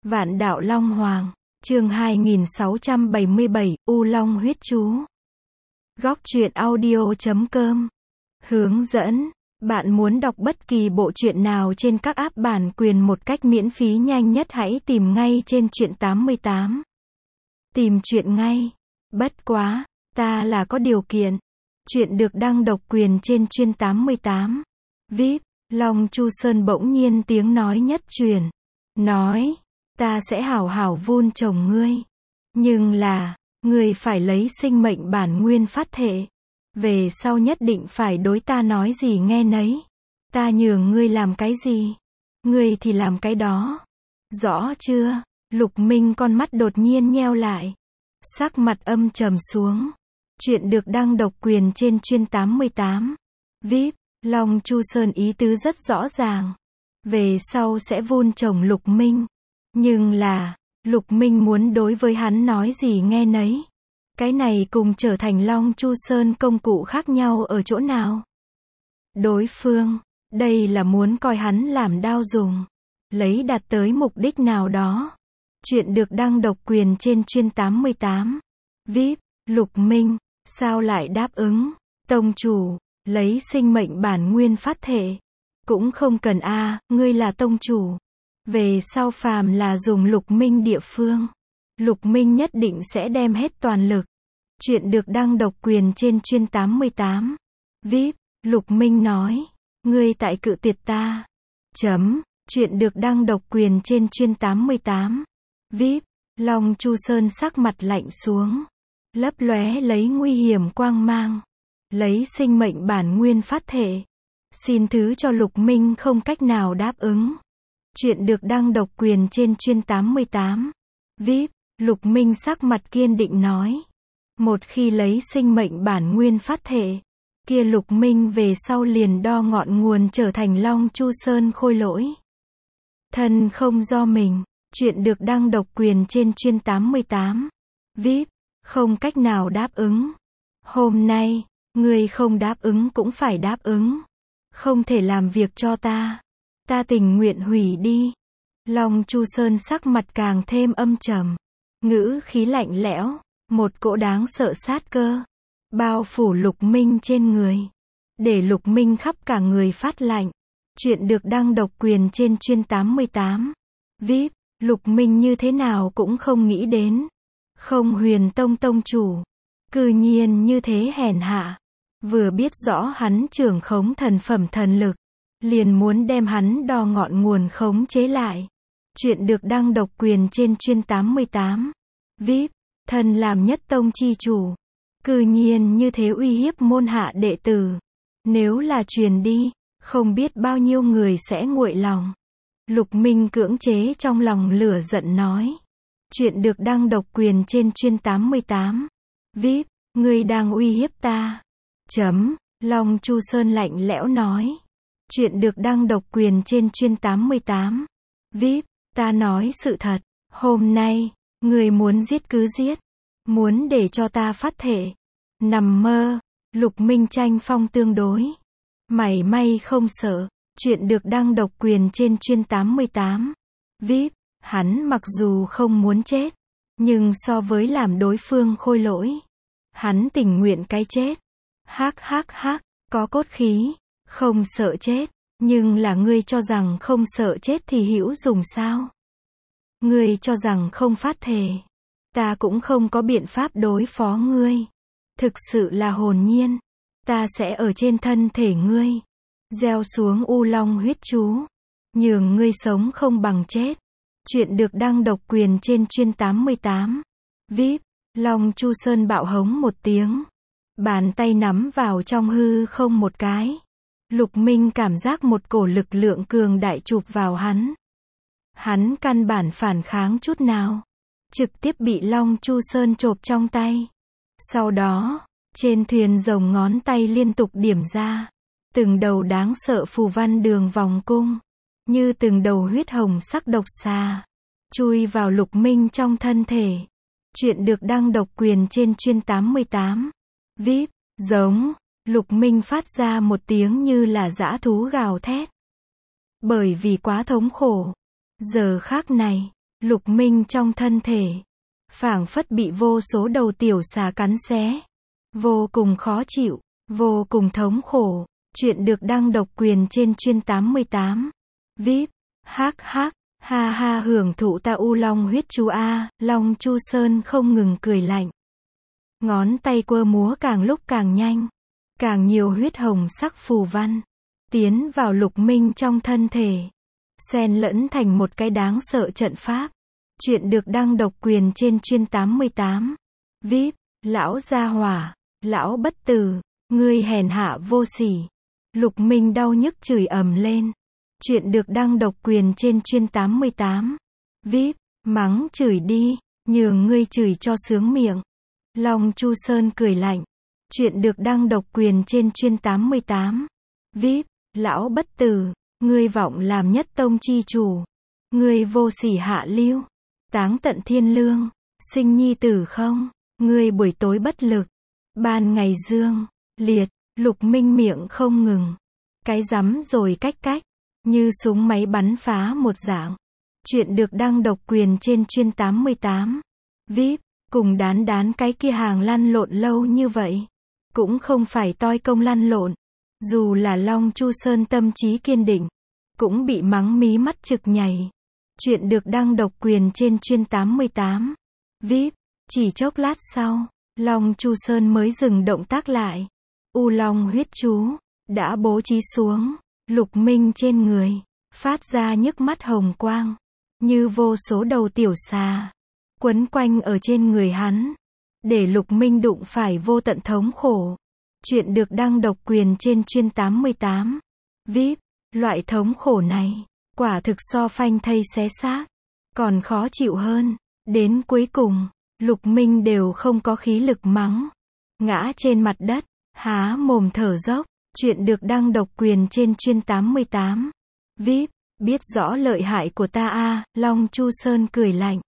Vạn đạo Long Hoàng, chương 2677, U Long huyết chú. Góc truyện audio.com. Hướng dẫn. Bạn muốn đọc bất kỳ bộ truyện nào trên các app bản quyền một cách miễn phí nhanh nhất hãy tìm ngay trên truyện 88. Tìm truyện ngay. Bất quá, ta là có điều kiện. Truyện được đăng độc quyền trên truyện 88. VIP, Long Chu Sơn bỗng nhiên tiếng nói nhất truyền. Nói, ta sẽ hảo hảo vun trồng ngươi. Nhưng là, ngươi phải lấy sinh mệnh bản nguyên phát thệ. Về sau nhất định phải đối ta nói gì nghe nấy. Ta nhường ngươi làm cái gì, ngươi thì làm cái đó. Rõ chưa? Lục Minh con mắt đột nhiên nheo lại. Sắc mặt âm trầm xuống. Chuyện được đăng độc quyền trên truyện 88. VIP, Long Chu Sơn ý tứ rất rõ ràng. Về sau sẽ vun trồng Lục Minh. Nhưng là, Lục Minh muốn đối với hắn nói gì nghe nấy. Cái này cùng trở thành Long Chu Sơn công cụ khác nhau ở chỗ nào? Đối phương, đây là muốn coi hắn làm đao dùng. Lấy đạt tới mục đích nào đó. Chuyện được đăng độc quyền trên truyện 88. VIP, Lục Minh, sao lại đáp ứng? Tông chủ, lấy sinh mệnh bản nguyên phát thể. Cũng không cần ngươi là tông chủ. Về sau phàm là dùng Lục Minh địa phương. Lục Minh nhất định sẽ đem hết toàn lực. Chuyện được đăng độc quyền trên truyện 88. VIP, Lục Minh nói, ngươi tại cự tuyệt ta. Chuyện được đăng độc quyền trên truyện 88. VIP, Long Chu Sơn sắc mặt lạnh xuống. Lấp lóe lấy nguy hiểm quang mang. Lấy sinh mệnh bản nguyên phát thể. Xin thứ cho Lục Minh không cách nào đáp ứng. Chuyện được đăng độc quyền trên truyện 88. VIP, Lục Minh sắc mặt kiên định nói. Một khi lấy sinh mệnh bản nguyên phát thể, kia Lục Minh về sau liền đo ngọn nguồn trở thành Long Chu Sơn khôi lỗi. Thân không do mình. Chuyện được đăng độc quyền trên truyện 88. VIP, không cách nào đáp ứng. Hôm nay, ngươi không đáp ứng cũng phải đáp ứng. Không thể làm việc cho ta. Ta tình nguyện hủy đi. Long Chu Sơn sắc mặt càng thêm âm trầm. Ngữ khí lạnh lẽo. Một cỗ đáng sợ sát cơ. Bao phủ Lục Minh trên người. Để Lục Minh khắp cả người phát lạnh. Chuyện được đăng độc quyền trên truyện 88. VIP, Lục Minh như thế nào cũng không nghĩ đến. Không Huyền Tông tông chủ. Cư nhiên như thế hèn hạ. Vừa biết rõ hắn trưởng khống thần phẩm thần lực. Liền muốn đem hắn đo ngọn nguồn khống chế lại. Chuyện được đăng độc quyền trên truyện 88. VIP, thần làm nhất tông chi chủ. Cư nhiên như thế uy hiếp môn hạ đệ tử. Nếu là truyền đi, không biết bao nhiêu người sẽ nguội lòng. Lục Minh cưỡng chế trong lòng lửa giận nói. Chuyện được đăng độc quyền trên truyện 88. VIP, ngươi đang uy hiếp ta. Long Chu Sơn lạnh lẽo nói. Chuyện được đăng độc quyền trên truyện 88. VIP, ta nói sự thật. Hôm nay, ngươi muốn giết cứ giết. Muốn để cho ta phát thể. Nằm mơ. Lục Minh tranh phong tương đối. Mảy may không sợ. Chuyện được đăng độc quyền trên truyện 88. VIP, hắn mặc dù không muốn chết. Nhưng so với làm đối phương khôi lỗi. Hắn tình nguyện cái chết. Có cốt khí. Không sợ chết. Nhưng là ngươi cho rằng không sợ chết thì hữu dùng sao? Ngươi cho rằng không phát thể. Ta cũng không có biện pháp đối phó ngươi. Thực sự là hồn nhiên. Ta sẽ ở trên thân thể ngươi. Gieo xuống U Long huyết chú. Nhường ngươi sống không bằng chết. Chuyện được đăng độc quyền trên truyện 88. VIP, Long Chu Sơn bạo hống một tiếng. Bàn tay nắm vào trong hư không một cái. Lục Minh cảm giác một cổ lực lượng cường đại chụp vào hắn. Hắn căn bản phản kháng chút nào. Trực tiếp bị Long Chu Sơn chộp trong tay. Sau đó, trên thuyền rồng ngón tay liên tục điểm ra. Từng đầu đáng sợ phù văn đường vòng cung. Như từng đầu huyết hồng sắc độc xà. Chui vào Lục Minh trong thân thể. Chuyện được đăng độc quyền trên truyện 88. VIP, giống. Lục Minh phát ra một tiếng như là dã thú gào thét. Bởi vì quá thống khổ. Giờ khắc này, Lục Minh trong thân thể, phảng phất bị vô số đầu tiểu xà cắn xé. Vô cùng khó chịu, vô cùng thống khổ. Chuyện được đăng độc quyền trên Chuyên 88. VIP, hắc hắc, ha ha hưởng thụ ta U Long huyết chú a. Long Chu Sơn không ngừng cười lạnh. Ngón tay quơ múa càng lúc càng nhanh. Càng nhiều huyết hồng sắc phù văn tiến vào Lục Minh trong thân thể, xen lẫn thành một cái đáng sợ trận pháp. Chuyện được đăng độc quyền trên Chuyên 88. VIP, lão gia hỏa, lão bất tử, ngươi hèn hạ vô sỉ. Lục Minh đau nhức chửi ầm lên. Chuyện được đăng độc quyền trên Chuyên 88. VIP, mắng chửi đi, nhường ngươi chửi cho sướng miệng. Long Chu Sơn cười lạnh. Chuyện được đăng độc quyền trên Chuyên 88. VIP, lão bất tử, ngươi vọng làm nhất tông chi chủ. Ngươi vô sỉ hạ lưu, táng tận thiên lương, sinh nhi tử không? Ngươi buổi tối bất lực, ban ngày dương liệt. Lục Minh miệng không ngừng. Cái rắm rồi cách cách, như súng máy bắn phá một dạng. Chuyện được đăng độc quyền trên Chuyên 88. VIP, cùng đán cái kia hàng lăn lộn lâu như vậy. Cũng không phải toi công lăn lộn. Dù là Long Chu Sơn tâm trí kiên định, cũng bị mắng mí mắt trực nhảy. Chuyện được đăng độc quyền trên Chuyên 88. VIP, chỉ chốc lát sau, Long Chu Sơn mới dừng động tác lại. U Long huyết chú đã bố trí xuống. Lục Minh trên người phát ra nhức mắt hồng quang, như vô số đầu tiểu xà quấn quanh ở trên người hắn, để Lục Minh đụng phải vô tận thống khổ. Chuyện được đăng độc quyền trên Chuyên 88. VIP, loại thống khổ này quả thực so phanh thây xé xác còn khó chịu hơn. Đến cuối cùng, Lục Minh đều không có khí lực mắng, ngã trên mặt đất, há mồm thở dốc. Chuyện được đăng độc quyền trên Chuyên 88. VIP, biết rõ lợi hại của ta a. Long Chu Sơn cười lạnh.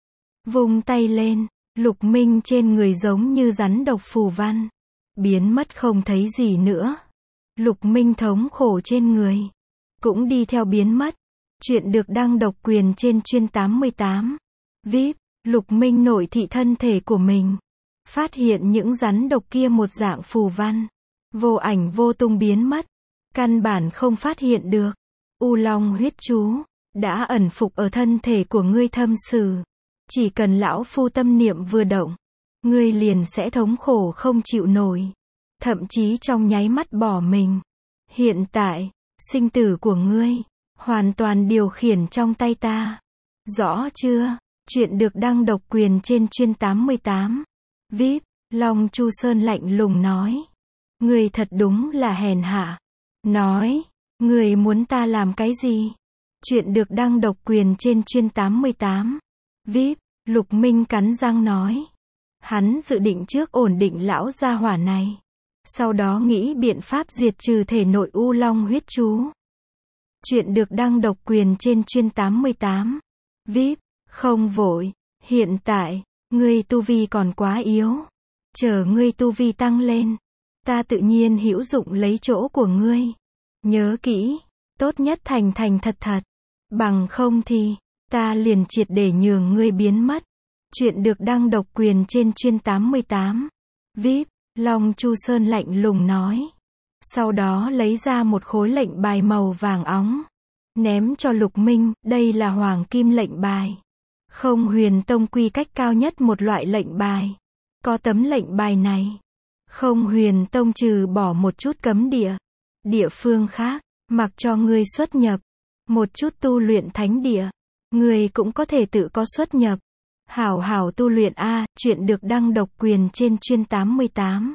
Vung tay lên, Lục Minh trên người giống như rắn độc phù văn biến mất không thấy gì nữa. Lục Minh thống khổ trên người cũng đi theo biến mất. Chuyện được đăng độc quyền trên Chuyên 88. VIP, Lục Minh nội thị thân thể của mình, phát hiện những rắn độc kia một dạng phù văn vô ảnh vô tung biến mất, căn bản không phát hiện được. U Long huyết chú đã ẩn phục ở thân thể của ngươi thâm sử. Chỉ cần lão phu tâm niệm vừa động, ngươi liền sẽ thống khổ không chịu nổi, thậm chí trong nháy mắt bỏ mình. Hiện tại, sinh tử của ngươi hoàn toàn điều khiển trong tay ta. Rõ chưa? Chuyện được đăng độc quyền trên Chuyên 88. VIP, Long Chu Sơn lạnh lùng nói. Ngươi thật đúng là hèn hạ. Nói, ngươi muốn ta làm cái gì? Chuyện được đăng độc quyền trên Chuyên 88. VIP, Lục Minh cắn răng nói. Hắn dự định trước ổn định lão gia hỏa này, sau đó nghĩ biện pháp diệt trừ thể nội U Long huyết chú. Chuyện được đăng độc quyền trên Chuyên 88. VIP, không vội, hiện tại, ngươi tu vi còn quá yếu. Chờ ngươi tu vi tăng lên, ta tự nhiên hữu dụng lấy chỗ của ngươi. Nhớ kỹ, tốt nhất thành thành thật thật, bằng không thì, ta liền triệt để nhường ngươi biến mất. Chuyện được đăng độc quyền trên Chuyên 88. VIP, Long Chu Sơn lạnh lùng nói. Sau đó lấy ra một khối lệnh bài màu vàng óng, ném cho Lục Minh. Đây là hoàng kim lệnh bài, Không Huyền Tông quy cách cao nhất một loại lệnh bài. Có tấm lệnh bài này, Không Huyền Tông trừ bỏ một chút cấm địa phương khác, mặc cho ngươi xuất nhập, một chút tu luyện thánh địa, ngươi cũng có thể tự có xuất nhập. Hảo hảo tu luyện a. Chuyện được đăng độc quyền trên Chuyên 88.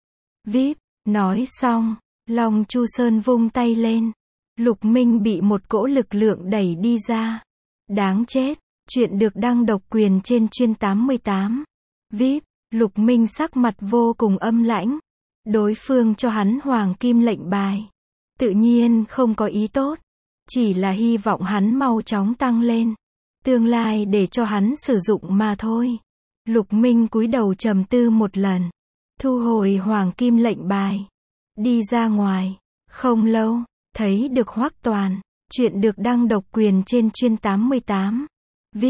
VIP, nói xong, Long Chu Sơn vung tay lên. Lục Minh bị một cỗ lực lượng đẩy đi ra. Đáng chết. Chuyện được đăng độc quyền trên Chuyên 88. VIP, Lục Minh sắc mặt vô cùng âm lãnh. Đối phương cho hắn hoàng kim lệnh bài, tự nhiên không có ý tốt, chỉ là hy vọng hắn mau chóng tăng lên, tương lai để cho hắn sử dụng mà thôi. Lục Minh cúi đầu trầm tư một lần, thu hồi hoàng kim lệnh bài, đi ra ngoài. Không lâu, thấy được Hoắc Toàn. Chuyện được đăng độc quyền trên Chuyên 88. VIP,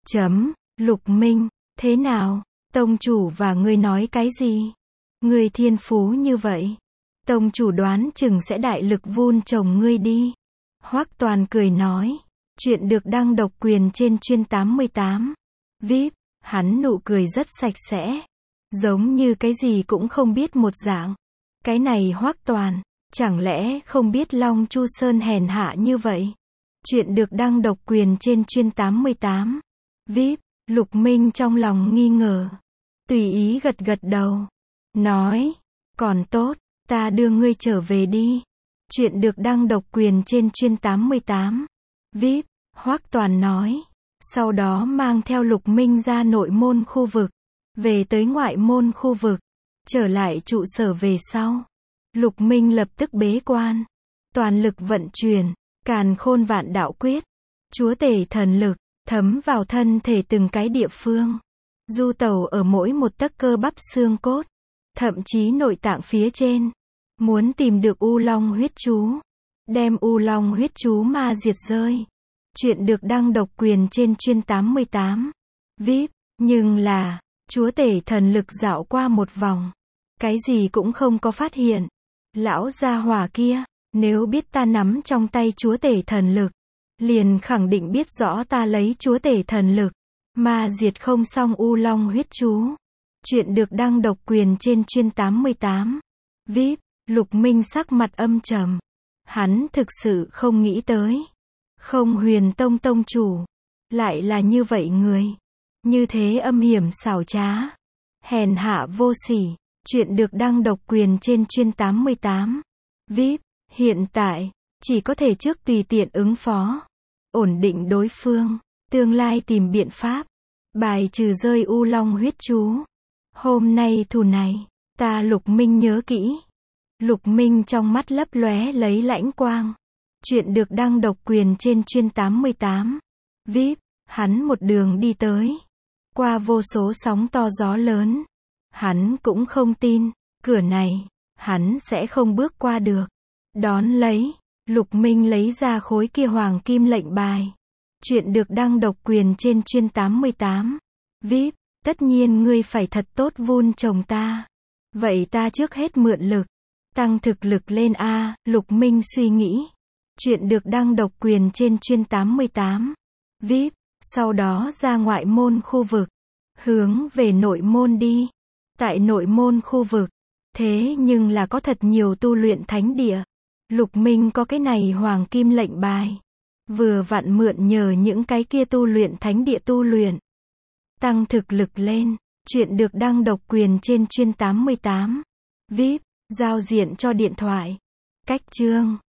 Lục Minh, thế nào? Tông chủ và ngươi nói cái gì? Ngươi thiên phú như vậy. Tông chủ đoán chừng sẽ đại lực vun trồng ngươi đi. Hoắc Toàn cười nói. Chuyện được đăng độc quyền trên chuyên 88. VIP, hắn nụ cười rất sạch sẽ. Giống như cái gì cũng không biết một dạng. Cái này Hoắc Toàn, chẳng lẽ không biết Long Chu Sơn hèn hạ như vậy? Chuyện được đăng độc quyền trên chuyên 88. VIP, Lục Minh trong lòng nghi ngờ. Tùy ý gật gật đầu. Nói, còn tốt, ta đưa ngươi trở về đi. Chuyện được đăng độc quyền trên chuyên 88. VIP, Hoắc Toàn nói. Sau đó mang theo Lục Minh ra nội môn khu vực. Về tới ngoại môn khu vực. Trở lại trụ sở về sau. Lục Minh lập tức bế quan. Toàn lực vận chuyển. Càn Khôn Vạn Đạo Quyết. Chúa tể thần lực. Thấm vào thân thể từng cái địa phương. Du tẩu ở mỗi một tấc cơ bắp xương cốt. Thậm chí nội tạng phía trên. Muốn tìm được U Long huyết chú. Đem U Long huyết chú ma diệt rơi. Chuyện được đăng độc quyền trên chuyên 88. VIP, nhưng là, chúa tể thần lực dạo qua một vòng. Cái gì cũng không có phát hiện. Lão gia hỏa kia, nếu biết ta nắm trong tay chúa tể thần lực, liền khẳng định biết rõ ta lấy chúa tể thần lực, mà diệt không xong U Long huyết chú. Chuyện được đăng độc quyền trên chuyên 88. VIP, Lục Minh sắc mặt âm trầm. Hắn thực sự không nghĩ tới. Không Huyền Tông tông chủ. Lại là như vậy người. Như thế âm hiểm xảo trá. Hèn hạ vô sỉ. Chuyện được đăng độc quyền trên chuyên 88. VIP, hiện tại, chỉ có thể trước tùy tiện ứng phó. Ổn định đối phương. Tương lai tìm biện pháp. Bài trừ rơi U Long huyết chú. Hôm nay thù này, ta Lục Minh nhớ kỹ. Lục Minh trong mắt lấp lóe lấy lãnh quang. Chuyện được đăng độc quyền trên chuyên 88. VIP, hắn một đường đi tới. Qua vô số sóng to gió lớn. Hắn cũng không tin, cửa này, hắn sẽ không bước qua được. Đón lấy, Lục Minh lấy ra khối kia hoàng kim lệnh bài. Chuyện được đăng độc quyền trên chuyên 88. VIP, tất nhiên ngươi phải thật tốt vun trồng ta. Vậy ta trước hết mượn lực. Tăng thực lực lên a. Lục Minh suy nghĩ. Chuyện được đăng độc quyền trên chuyên 88. VIP, sau đó ra ngoại môn khu vực. Hướng về nội môn đi. Tại nội môn khu vực. Thế nhưng là có thật nhiều tu luyện thánh địa. Lục Minh có cái này hoàng kim lệnh bài. Vừa vặn mượn nhờ những cái kia tu luyện thánh địa tu luyện. Tăng thực lực lên. Chuyện được đăng độc quyền trên chuyên 88. VIP, giao diện cho điện thoại. Cách chương.